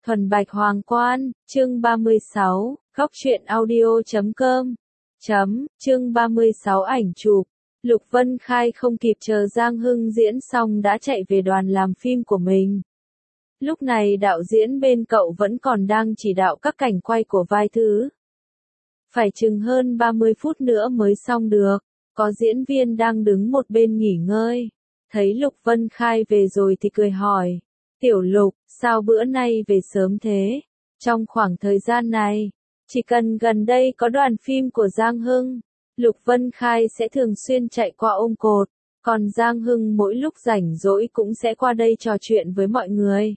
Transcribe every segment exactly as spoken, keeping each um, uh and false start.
Thuần Bạch Hoàng Quan, chương ba mươi sáu, góc truyện audio chấm com. Chấm, chương ba mươi sáu ảnh chụp. Lục Vân Khai không kịp chờ Giang Hưng diễn xong đã chạy về đoàn làm phim của mình. Lúc này đạo diễn bên cậu vẫn còn đang chỉ đạo các cảnh quay của vai thứ. Phải chừng hơn ba mươi phút nữa mới xong được, có diễn viên đang đứng một bên nghỉ ngơi. Thấy Lục Vân Khai về rồi thì cười hỏi. Tiểu Lục, sao bữa nay về sớm thế? Trong khoảng thời gian này, chỉ cần gần đây có đoàn phim của Giang Hưng, Lục Vân Khai sẽ thường xuyên chạy qua ôm cột, còn Giang Hưng mỗi lúc rảnh rỗi cũng sẽ qua đây trò chuyện với mọi người.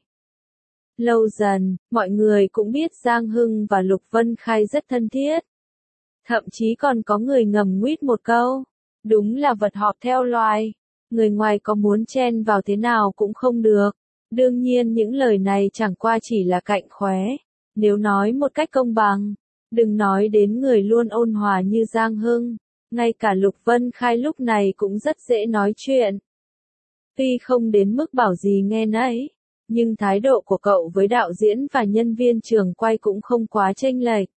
Lâu dần, mọi người cũng biết Giang Hưng và Lục Vân Khai rất thân thiết. Thậm chí còn có người ngầm nguyết một câu, đúng là vật họp theo loài, người ngoài có muốn chen vào thế nào cũng không được. Đương nhiên những lời này chẳng qua chỉ là cạnh khóe, nếu nói một cách công bằng, đừng nói đến người luôn ôn hòa như Giang Hưng, ngay cả Lục Vân Khai lúc này cũng rất dễ nói chuyện. Tuy không đến mức bảo gì nghe nấy, nhưng thái độ của cậu với đạo diễn và nhân viên trường quay cũng không quá chênh lệch.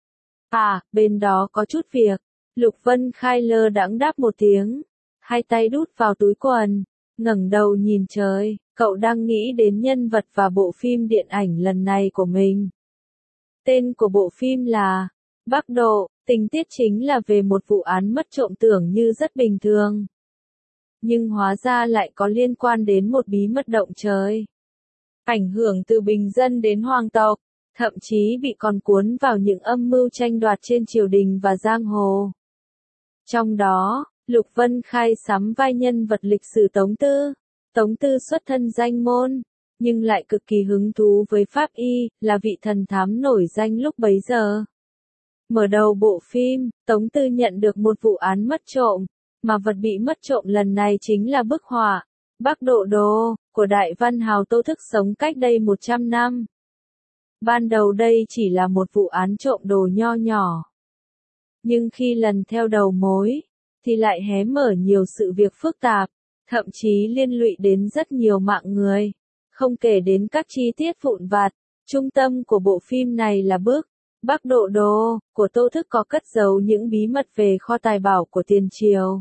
À, bên đó có chút việc, Lục Vân Khai lơ đãng đáp một tiếng, hai tay đút vào túi quần, ngẩng đầu nhìn trời. Cậu đang nghĩ đến nhân vật và bộ phim điện ảnh lần này của mình. Tên của bộ phim là Bắc Độ, tình tiết chính là về một vụ án mất trộm tưởng như rất bình thường. Nhưng hóa ra lại có liên quan đến một bí mật động trời. Ảnh hưởng từ bình dân đến hoàng tộc, thậm chí bị còn cuốn vào những âm mưu tranh đoạt trên triều đình và giang hồ. Trong đó, Lục Vân Khai sắm vai nhân vật lịch sử Tống Tư. Tống Tư xuất thân danh môn, nhưng lại cực kỳ hứng thú với pháp y, là vị thần thám nổi danh lúc bấy giờ. Mở đầu bộ phim, Tống Tư nhận được một vụ án mất trộm, mà vật bị mất trộm lần này chính là bức họa Bắc Độ Đồ của đại văn hào Tô Thức sống cách đây một trăm năm. Ban đầu đây chỉ là một vụ án trộm đồ nho nhỏ. Nhưng khi lần theo đầu mối, thì lại hé mở nhiều sự việc phức tạp. Thậm chí liên lụy đến rất nhiều mạng người, không kể đến các chi tiết vụn vặt. Trung tâm của bộ phim này là bức Bắc Độ Đồ của Tô Thức có cất giấu những bí mật về kho tài bảo của tiền triều,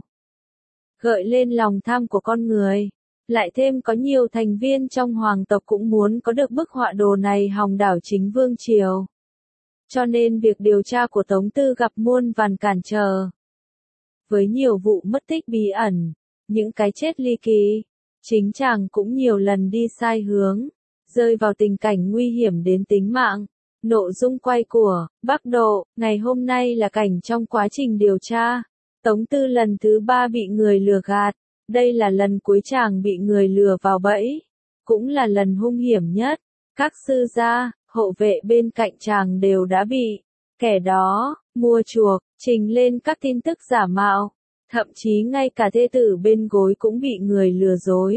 gợi lên lòng tham của con người. Lại thêm có nhiều thành viên trong hoàng tộc cũng muốn có được bức họa đồ này hòng đảo chính vương triều. Cho nên việc điều tra của Tống Tư gặp muôn vàn cản trở. Với nhiều vụ mất tích bí ẩn, những cái chết ly kỳ, chính chàng cũng nhiều lần đi sai hướng, rơi vào tình cảnh nguy hiểm đến tính mạng. Nội dung quay của Bắc Độ ngày hôm nay là cảnh trong quá trình điều tra. Tống Tư lần thứ ba bị người lừa gạt, đây là lần cuối chàng bị người lừa vào bẫy, cũng là lần hung hiểm nhất. Các sư gia, hộ vệ bên cạnh chàng đều đã bị kẻ đó mua chuộc, trình lên các tin tức giả mạo. Thậm chí ngay cả thê tử bên gối cũng bị người lừa dối,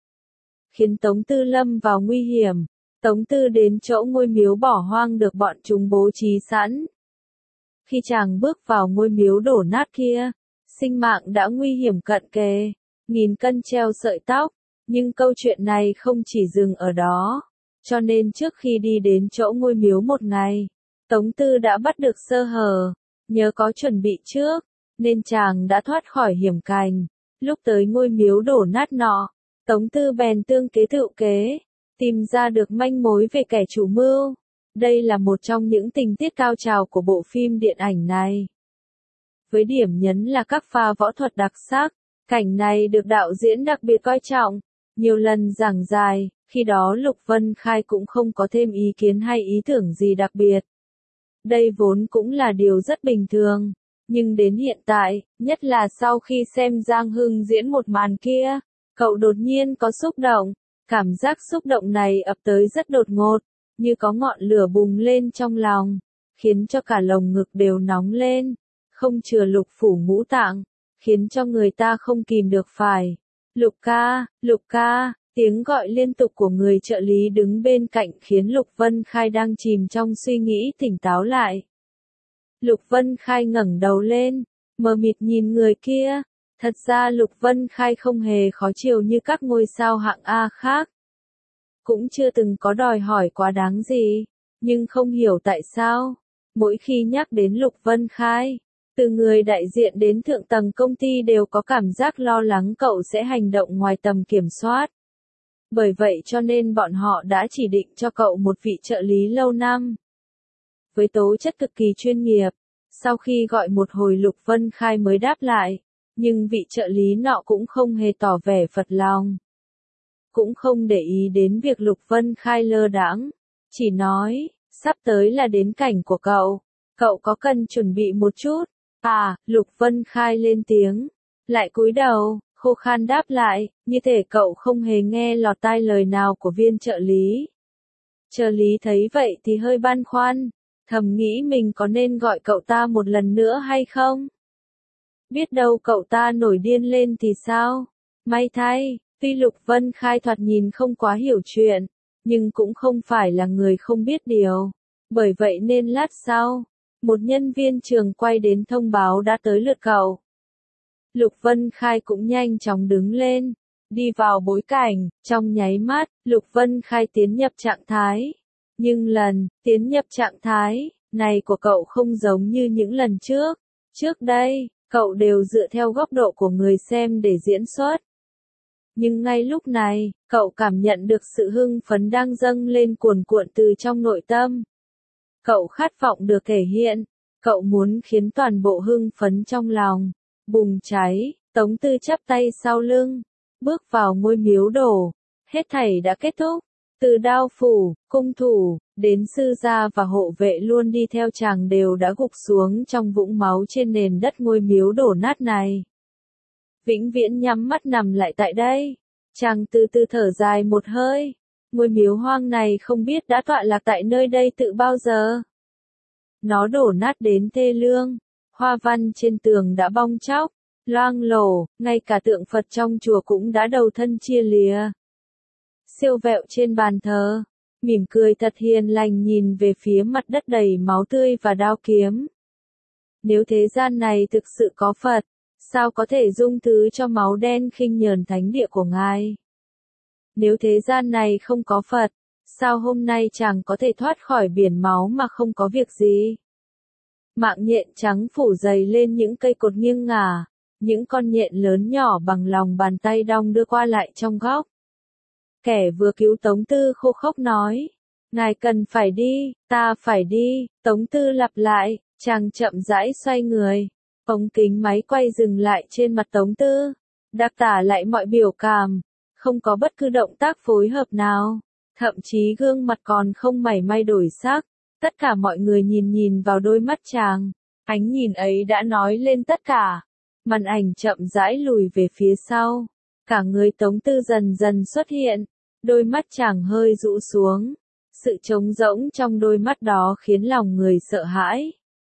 khiến Tống Tư lâm vào nguy hiểm. Tống Tư đến chỗ ngôi miếu bỏ hoang được bọn chúng bố trí sẵn. Khi chàng bước vào ngôi miếu đổ nát kia, sinh mạng đã nguy hiểm cận kề, nghìn cân treo sợi tóc. Nhưng câu chuyện này không chỉ dừng ở đó, cho nên trước khi đi đến chỗ ngôi miếu một ngày, Tống Tư đã bắt được sơ hở, nhớ có chuẩn bị trước, nên chàng đã thoát khỏi hiểm cảnh. Lúc tới ngôi miếu đổ nát nọ, Tống Tư bèn tương kế tựu kế, tìm ra được manh mối về kẻ chủ mưu. Đây là một trong những tình tiết cao trào của bộ phim điện ảnh này. Với điểm nhấn là các pha võ thuật đặc sắc, cảnh này được đạo diễn đặc biệt coi trọng, nhiều lần giảng giải, khi đó Lục Vân Khai cũng không có thêm ý kiến hay ý tưởng gì đặc biệt. Đây vốn cũng là điều rất bình thường. Nhưng đến hiện tại, nhất là sau khi xem Giang Hưng diễn một màn kia, cậu đột nhiên có xúc động. Cảm giác xúc động này ập tới rất đột ngột, như có ngọn lửa bùng lên trong lòng, khiến cho cả lồng ngực đều nóng lên, không chừa lục phủ ngũ tạng, khiến cho người ta không kìm được phải. Lục ca, Lục ca, tiếng gọi liên tục của người trợ lý đứng bên cạnh khiến Lục Vân Khai đang chìm trong suy nghĩ tỉnh táo lại. Lục Vân Khai ngẩng đầu lên, mờ mịt nhìn người kia. Thật ra Lục Vân Khai không hề khó chịu như các ngôi sao hạng A khác. cũng chưa từng có đòi hỏi quá đáng gì, nhưng không hiểu tại sao, mỗi khi nhắc đến Lục Vân Khai, từ người đại diện đến thượng tầng công ty đều có cảm giác lo lắng cậu sẽ hành động ngoài tầm kiểm soát. Bởi vậy cho nên bọn họ đã chỉ định cho cậu một vị trợ lý lâu năm. Với tố chất cực kỳ chuyên nghiệp, sau khi gọi một hồi Lục Vân Khai mới đáp lại, nhưng vị trợ lý nọ cũng không hề tỏ vẻ phật lòng. Cũng không để ý đến việc Lục Vân Khai lơ đãng, chỉ nói, sắp tới là đến cảnh của cậu, cậu có cần chuẩn bị một chút. À, Lục Vân Khai lên tiếng, lại cúi đầu, khô khan đáp lại, như thể cậu không hề nghe lọt tai lời nào của viên trợ lý. Trợ lý thấy vậy thì hơi băn khoăn, thầm nghĩ mình có nên gọi cậu ta một lần nữa hay không? Biết đâu cậu ta nổi điên lên thì sao? May thay, tuy Lục Vân Khai thoạt nhìn không quá hiểu chuyện, nhưng cũng không phải là người không biết điều. Bởi vậy nên lát sau, một nhân viên trường quay đến thông báo đã tới lượt cậu. Lục Vân Khai cũng nhanh chóng đứng lên, đi vào bối cảnh, trong nháy mắt, Lục Vân Khai tiến nhập trạng thái. Nhưng lần, tiến nhập trạng thái, này của cậu không giống như những lần trước. Trước đây, cậu đều dựa theo góc độ của người xem để diễn xuất. Nhưng ngay lúc này, cậu cảm nhận được sự hưng phấn đang dâng lên cuồn cuộn từ trong nội tâm. Cậu khát vọng được thể hiện, cậu muốn khiến toàn bộ hưng phấn trong lòng bùng cháy. Tống Tư chắp tay sau lưng, bước vào ngôi miếu đổ. Hết thảy đã kết thúc. Từ đao phủ, cung thủ, đến sư gia và hộ vệ luôn đi theo chàng đều đã gục xuống trong vũng máu trên nền đất ngôi miếu đổ nát này. Vĩnh viễn nhắm mắt nằm lại tại đây. Chàng từ từ thở dài một hơi. Ngôi miếu hoang này không biết đã tọa lạc tại nơi đây tự bao giờ. Nó đổ nát đến thê lương. Hoa văn trên tường đã bong tróc, loang lổ, ngay cả tượng Phật trong chùa cũng đã đầu thân chia lìa. Siêu vẹo trên bàn thờ, mỉm cười thật hiền lành nhìn về phía mặt đất đầy máu tươi và đao kiếm. Nếu thế gian này thực sự có Phật, sao có thể dung thứ cho máu đen khinh nhờn thánh địa của Ngài? Nếu thế gian này không có Phật, sao hôm nay chàng có thể thoát khỏi biển máu mà không có việc gì? Mạng nhện trắng phủ dày lên những cây cột nghiêng ngả, những con nhện lớn nhỏ bằng lòng bàn tay đong đưa qua lại trong góc. Kẻ vừa cứu Tống Tư khô khốc nói, ngài cần phải đi, ta phải đi. Tống Tư lặp lại, chàng chậm rãi xoay người, ống kính máy quay dừng lại trên mặt Tống Tư, đặc tả lại mọi biểu cảm, không có bất cứ động tác phối hợp nào, thậm chí gương mặt còn không mảy may đổi sắc. Tất cả mọi người nhìn nhìn vào đôi mắt chàng, ánh nhìn ấy đã nói lên tất cả. Màn ảnh chậm rãi lùi về phía sau, cả người Tống Tư dần dần xuất hiện, đôi mắt chàng hơi rũ xuống, sự trống rỗng trong đôi mắt đó khiến lòng người sợ hãi.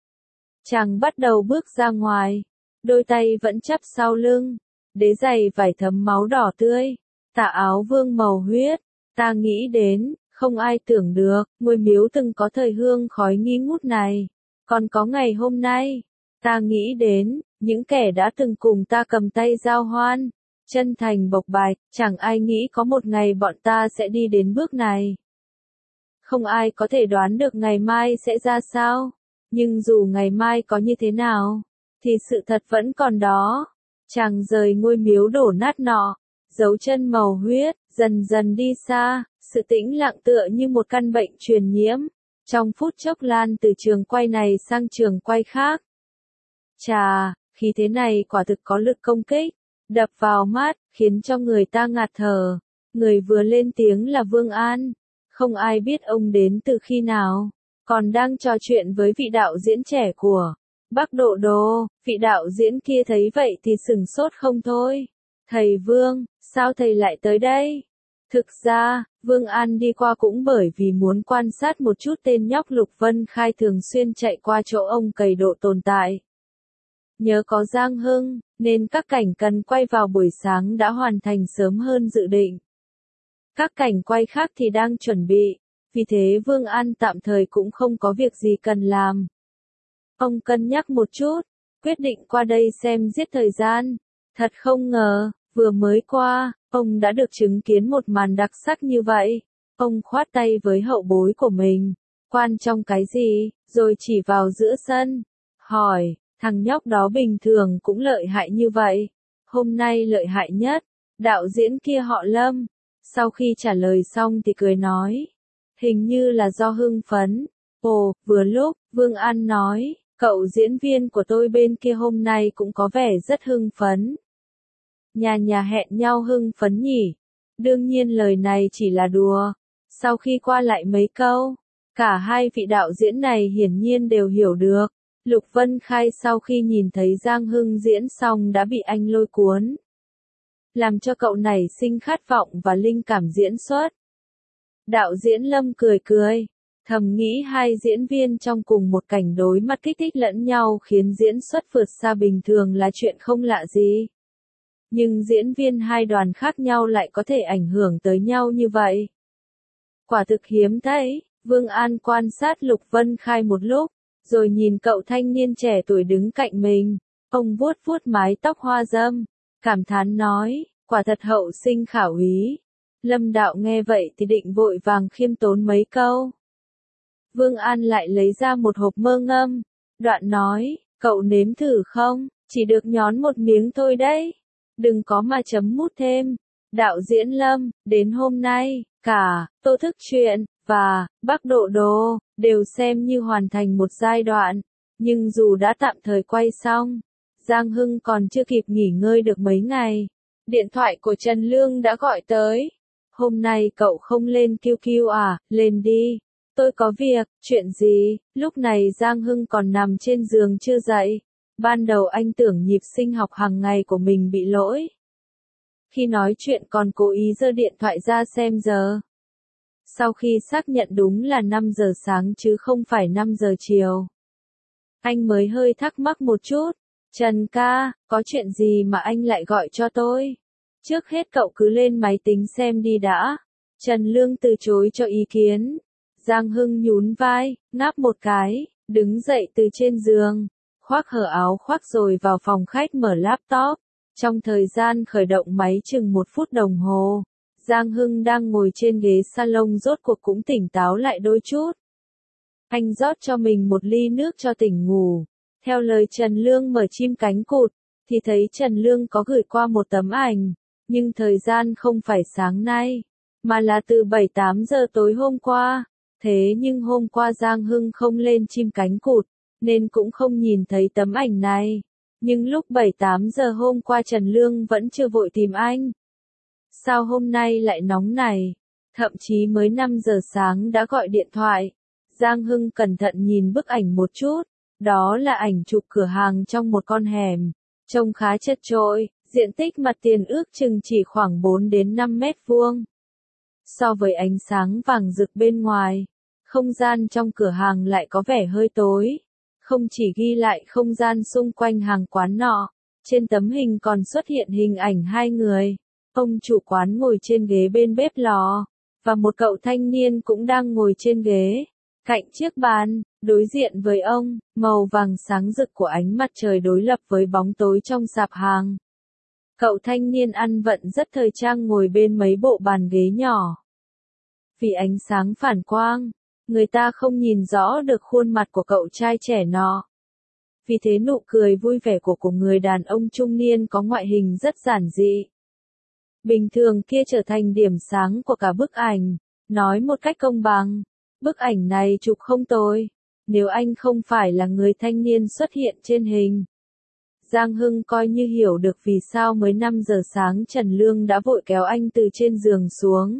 Chàng bắt đầu bước ra ngoài, đôi tay vẫn chắp sau lưng, đế giày vải thấm máu đỏ tươi, tà áo vương màu huyết, ta nghĩ đến. Không ai tưởng được, ngôi miếu từng có thời hương khói nghi ngút này. Còn có ngày hôm nay, ta nghĩ đến, những kẻ đã từng cùng ta cầm tay giao hoan, chân thành bộc bạch, chẳng ai nghĩ có một ngày bọn ta sẽ đi đến bước này. Không ai có thể đoán được ngày mai sẽ ra sao, nhưng dù ngày mai có như thế nào, thì sự thật vẫn còn đó. Chàng rời ngôi miếu đổ nát nọ, dấu chân màu huyết, dần dần đi xa. Sự tĩnh lặng tựa như một căn bệnh truyền nhiễm, trong phút chốc lan từ trường quay này sang trường quay khác. Chà, khí thế này quả thực có lực công kích, đập vào mắt, khiến cho người ta ngạt thở. Người vừa lên tiếng là Vương An, không ai biết ông đến từ khi nào, còn đang trò chuyện với vị đạo diễn trẻ của Bắc Độ Đô. Vị đạo diễn kia thấy vậy thì sửng sốt không thôi. Thầy Vương, sao thầy lại tới đây? Thực ra, Vương An đi qua cũng bởi vì muốn quan sát một chút tên nhóc Lục Vân Khai thường xuyên chạy qua chỗ ông cày độ tồn tại. Nhớ có Giang Hưng, nên các cảnh cần quay vào buổi sáng đã hoàn thành sớm hơn dự định. Các cảnh quay khác thì đang chuẩn bị, vì thế Vương An tạm thời cũng không có việc gì cần làm. Ông cân nhắc một chút, quyết định qua đây xem giết thời gian. Thật không ngờ, vừa mới qua, ông đã được chứng kiến một màn đặc sắc như vậy. Ông khoát tay với hậu bối của mình. Quan trong cái gì, rồi chỉ vào giữa sân. Hỏi, thằng nhóc đó bình thường cũng lợi hại như vậy. Hôm nay lợi hại nhất. Đạo diễn kia họ Lâm. Sau khi trả lời xong thì cười nói. Hình như là do hưng phấn. Ồ, vừa lúc, Vương An nói, cậu diễn viên của tôi bên kia hôm nay cũng có vẻ rất hưng phấn. Nhà nhà hẹn nhau hưng phấn nhỉ. Đương nhiên lời này chỉ là đùa. Sau khi qua lại mấy câu, cả hai vị đạo diễn này hiển nhiên đều hiểu được. Lục Vân Khai sau khi nhìn thấy Giang Hưng diễn xong đã bị anh lôi cuốn. Làm cho cậu nảy sinh khát vọng và linh cảm diễn xuất. Đạo diễn Lâm cười cười, thầm nghĩ hai diễn viên trong cùng một cảnh đối mặt kích thích lẫn nhau khiến diễn xuất vượt xa bình thường là chuyện không lạ gì. Nhưng diễn viên hai đoàn khác nhau lại có thể ảnh hưởng tới nhau như vậy. Quả thực hiếm thấy. Vương An quan sát Lục Vân Khai một lúc, rồi nhìn cậu thanh niên trẻ tuổi đứng cạnh mình. Ông vuốt vuốt mái tóc hoa râm, cảm thán nói, quả thật hậu sinh khả úy. Lâm đạo nghe vậy thì định vội vàng khiêm tốn mấy câu. Vương An lại lấy ra một hộp mơ ngâm, đoạn nói, cậu nếm thử không, chỉ được nhón một miếng thôi đấy. Đừng có mà chấm mút thêm. Đạo diễn Lâm, đến hôm nay, cả Tô Thức Truyện và Bắc Độ Đồ đều xem như hoàn thành một giai đoạn, nhưng dù đã tạm thời quay xong, Giang Hưng còn chưa kịp nghỉ ngơi được mấy ngày. Điện thoại của Trần Lương đã gọi tới. Hôm nay cậu không lên Q Q à, lên đi. Tôi có việc, chuyện gì? Lúc này Giang Hưng còn nằm trên giường chưa dậy. Ban đầu anh tưởng nhịp sinh học hàng ngày của mình bị lỗi. Khi nói chuyện còn cố ý giơ điện thoại ra xem giờ. Sau khi xác nhận đúng là năm giờ sáng chứ không phải năm giờ chiều, anh mới hơi thắc mắc một chút. Trần ca, có chuyện gì mà anh lại gọi cho tôi? Trước hết cậu cứ lên máy tính xem đi đã. Trần Lương từ chối cho ý kiến. Giang Hưng nhún vai, ngáp một cái, đứng dậy từ trên giường, khoác hở áo khoác rồi vào phòng khách mở laptop. Trong thời gian khởi động máy chừng một phút đồng hồ, Giang Hưng đang ngồi trên ghế salon rốt cuộc cũng tỉnh táo lại đôi chút. Anh rót cho mình một ly nước cho tỉnh ngủ. Theo lời Trần Lương mở chim cánh cụt, thì thấy Trần Lương có gửi qua một tấm ảnh, nhưng thời gian không phải sáng nay, mà là từ bảy tám giờ tối hôm qua. Thế nhưng hôm qua Giang Hưng không lên chim cánh cụt, nên cũng không nhìn thấy tấm ảnh này. Nhưng lúc bảy tám giờ hôm qua Trần Lương vẫn chưa vội tìm anh. Sao hôm nay lại nóng này? Thậm chí mới năm giờ sáng đã gọi điện thoại. Giang Hưng cẩn thận nhìn bức ảnh một chút. Đó là ảnh chụp cửa hàng trong một con hẻm. Trông khá chật chội, diện tích mặt tiền ước chừng chỉ khoảng bốn đến năm mét vuông. So với ánh sáng vàng rực bên ngoài, không gian trong cửa hàng lại có vẻ hơi tối. Không chỉ ghi lại không gian xung quanh hàng quán nọ, trên tấm hình còn xuất hiện hình ảnh hai người. Ông chủ quán ngồi trên ghế bên bếp lò, và một cậu thanh niên cũng đang ngồi trên ghế, cạnh chiếc bàn, đối diện với ông, màu vàng sáng rực của ánh mặt trời đối lập với bóng tối trong sạp hàng. Cậu thanh niên ăn vận rất thời trang ngồi bên mấy bộ bàn ghế nhỏ. Vì ánh sáng phản quang, người ta không nhìn rõ được khuôn mặt của cậu trai trẻ nọ. Vì thế nụ cười vui vẻ của của người đàn ông trung niên có ngoại hình rất giản dị. Bình thường kia trở thành điểm sáng của cả bức ảnh. Nói một cách công bằng, bức ảnh này chụp không tồi, nếu anh không phải là người thanh niên xuất hiện trên hình. Giang Hưng coi như hiểu được vì sao mới năm giờ sáng Trần Lương đã vội kéo anh từ trên giường xuống.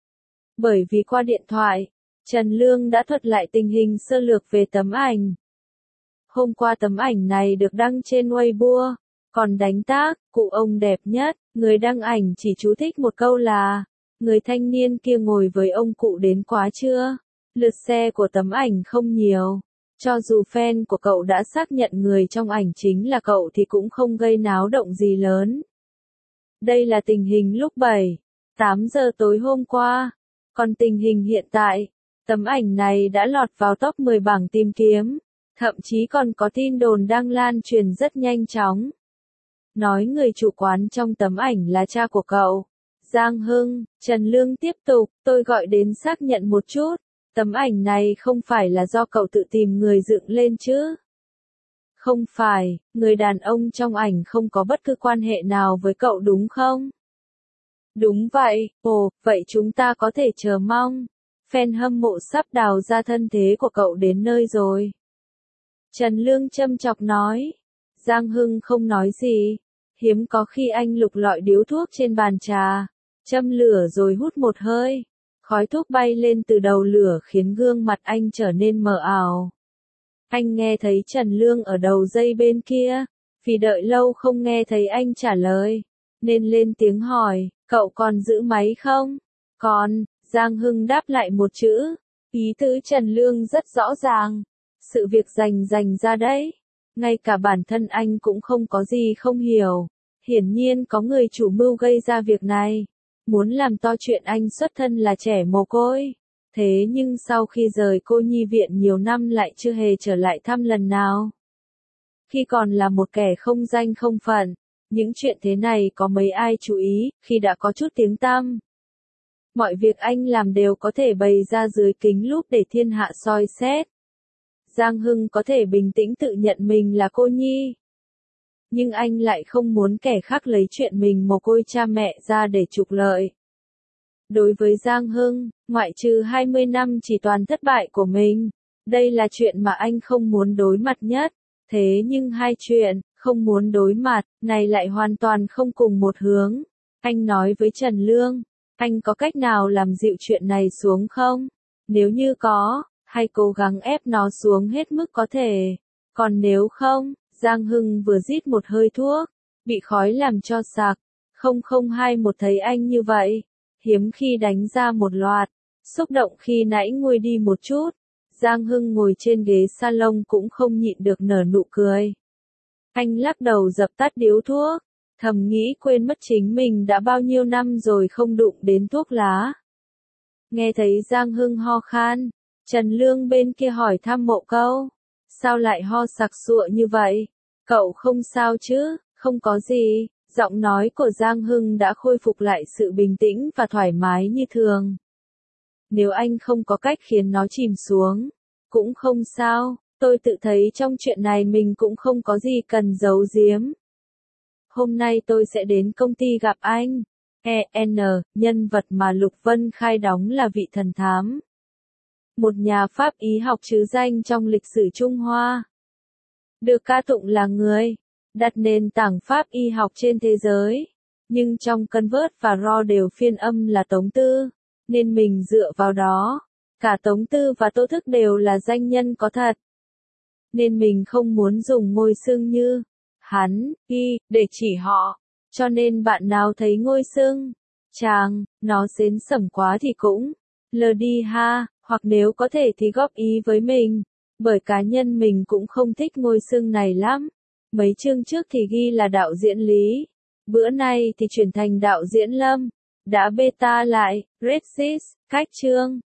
Bởi vì qua điện thoại, Trần Lương đã thuật lại tình hình sơ lược về tấm ảnh. Hôm qua tấm ảnh này được đăng trên Weibo, còn đánh tag, cụ ông đẹp nhất, người đăng ảnh chỉ chú thích một câu là, người thanh niên kia ngồi với ông cụ đến quá chưa? Lượt share của tấm ảnh không nhiều. Cho dù fan của cậu đã xác nhận người trong ảnh chính là cậu thì cũng không gây náo động gì lớn. Đây là tình hình lúc bảy, tám giờ tối hôm qua. Còn tình hình hiện tại, tấm ảnh này đã lọt vào top mười bảng tìm kiếm. Thậm chí còn có tin đồn đang lan truyền rất nhanh chóng. Nói người chủ quán trong tấm ảnh là cha của cậu. Giang Hưng, Trần Lương tiếp tục, tôi gọi đến xác nhận một chút, tấm ảnh này không phải là do cậu tự tìm người dựng lên chứ? Không phải, người đàn ông trong ảnh không có bất cứ quan hệ nào với cậu đúng không? Đúng vậy, ồ, vậy chúng ta có thể chờ mong. Fan hâm mộ sắp đào ra thân thế của cậu đến nơi rồi. Trần Lương châm chọc nói. Giang Hưng không nói gì. Hiếm có khi anh lục lọi điếu thuốc trên bàn trà, châm lửa rồi hút một hơi. Khói thuốc bay lên từ đầu lửa khiến gương mặt anh trở nên mờ ảo. Anh nghe thấy Trần Lương ở đầu dây bên kia, vì đợi lâu không nghe thấy anh trả lời, nên lên tiếng hỏi, cậu còn giữ máy không? Còn, Giang Hưng đáp lại một chữ, ý tứ Trần Lương rất rõ ràng, sự việc rành rành ra đấy, ngay cả bản thân anh cũng không có gì không hiểu, hiển nhiên có người chủ mưu gây ra việc này, muốn làm to chuyện anh xuất thân là trẻ mồ côi. Thế nhưng sau khi rời cô nhi viện nhiều năm lại chưa hề trở lại thăm lần nào. Khi còn là một kẻ không danh không phận, những chuyện thế này có mấy ai chú ý, khi đã có chút tiếng tăm. Mọi việc anh làm đều có thể bày ra dưới kính lúp để thiên hạ soi xét. Giang Hưng có thể bình tĩnh tự nhận mình là cô nhi. Nhưng anh lại không muốn kẻ khác lấy chuyện mình mồ côi cha mẹ ra để trục lợi. Đối với Giang Hưng, ngoại trừ hai mươi năm chỉ toàn thất bại của mình, đây là chuyện mà anh không muốn đối mặt nhất. Thế nhưng hai chuyện, không muốn đối mặt, này lại hoàn toàn không cùng một hướng. Anh nói với Trần Lương, anh có cách nào làm dịu chuyện này xuống không? Nếu như có, hãy cố gắng ép nó xuống hết mức có thể. Còn nếu không, Giang Hưng vừa rít một hơi thuốc, bị khói làm cho sặc. Không không hai một thấy anh như vậy. Hiếm khi đánh ra một loạt, xúc động khi nãy nguôi đi một chút, Giang Hưng ngồi trên ghế salon cũng không nhịn được nở nụ cười. Anh lắc đầu dập tắt điếu thuốc, thầm nghĩ quên mất chính mình đã bao nhiêu năm rồi không đụng đến thuốc lá. Nghe thấy Giang Hưng ho khan, Trần Lương bên kia hỏi thăm một câu, sao lại ho sặc sụa như vậy? Cậu không sao chứ? Không có gì. Giọng nói của Giang Hưng đã khôi phục lại sự bình tĩnh và thoải mái như thường. Nếu anh không có cách khiến nó chìm xuống, cũng không sao, tôi tự thấy trong chuyện này mình cũng không có gì cần giấu giếm. Hôm nay tôi sẽ đến công ty gặp anh. e en, nhân vật mà Lục Vân Khai đóng là vị thần thám. Một nhà pháp y học trứ danh trong lịch sử Trung Hoa. Được ca tụng là người đặt nền tảng pháp y học trên thế giới, nhưng trong Convert và Raw đều phiên âm là Tống Tư, nên mình dựa vào đó. Cả Tống Tư và Tô Thức đều là danh nhân có thật, nên mình không muốn dùng ngôi xưng như hắn, y, để chỉ họ, cho nên bạn nào thấy ngôi xưng chàng, nó xến sẩm quá thì cũng lờ đi ha, hoặc nếu có thể thì góp ý với mình, bởi cá nhân mình cũng không thích ngôi xưng này lắm. Mấy chương trước thì ghi là đạo diễn Lý, bữa nay thì chuyển thành đạo diễn Lâm, đã beta lại, Rexis, cách chương.